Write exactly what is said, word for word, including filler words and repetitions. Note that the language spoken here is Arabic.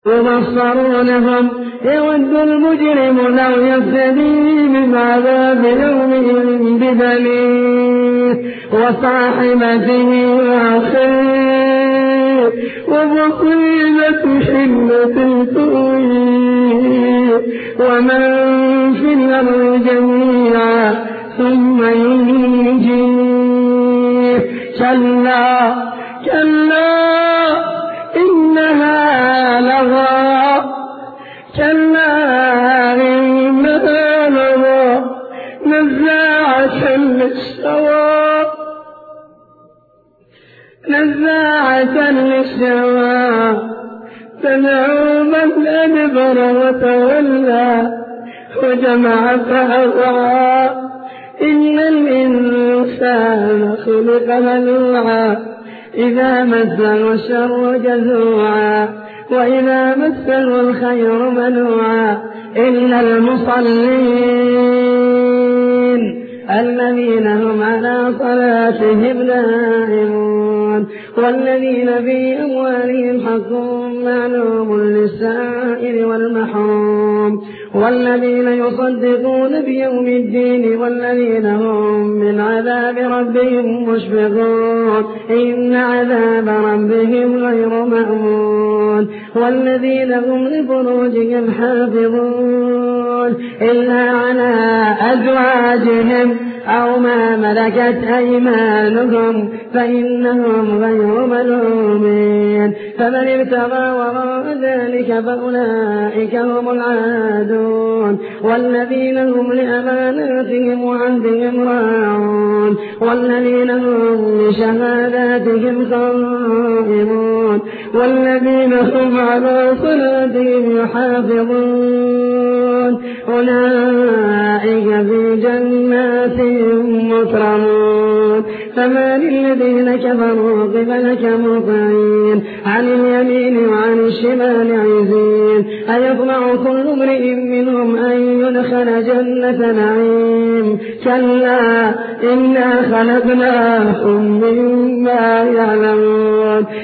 يبصرونهم يود المجرم لو يفتدي من عذاب يومئذ ببنيه وصاحبته وأخيه وفصيلته التي تؤويه ومن في الأرض جميعا ثم ينجيه كلا كلا إنها لظى كلا إنها لظى نزاعة للشوى نزاعة للشوى تدعو من أدبر وتولى وجمع فأوعى إن الإنسان خلق هلوعا إذا مسه الشر جزوعا وإذا مسه الخير منوعا إلا المصلين الذين هم على صلاتهم دائمون والذين في أموالهم حق معلوم للسائل والمحروم والذين يصدقون بيوم الدين والذين هم من عذاب ربهم مشفقون إن عذاب ربهم غير مأمون والذين هم لفروجهم حافظون إلا على أزواجهم أو ما ملكت أيمانهم فإنهم غير ملومين فمن ابتغى وراء ذلك فأولئك هم العادون والذين هم لأماناتهم وعهدهم راعون والذين هم لشهاداتهم قائمون والذين هم على صلاتهم يحافظون أولئك في جنات مكرمون فما للذين كفروا قبلك مطعين عن اليمين وعن الشمال عزين أيطمع كل امرئ منهم أن يدخل جنة نعيم كلا إنا خلقناهم مما يعلمون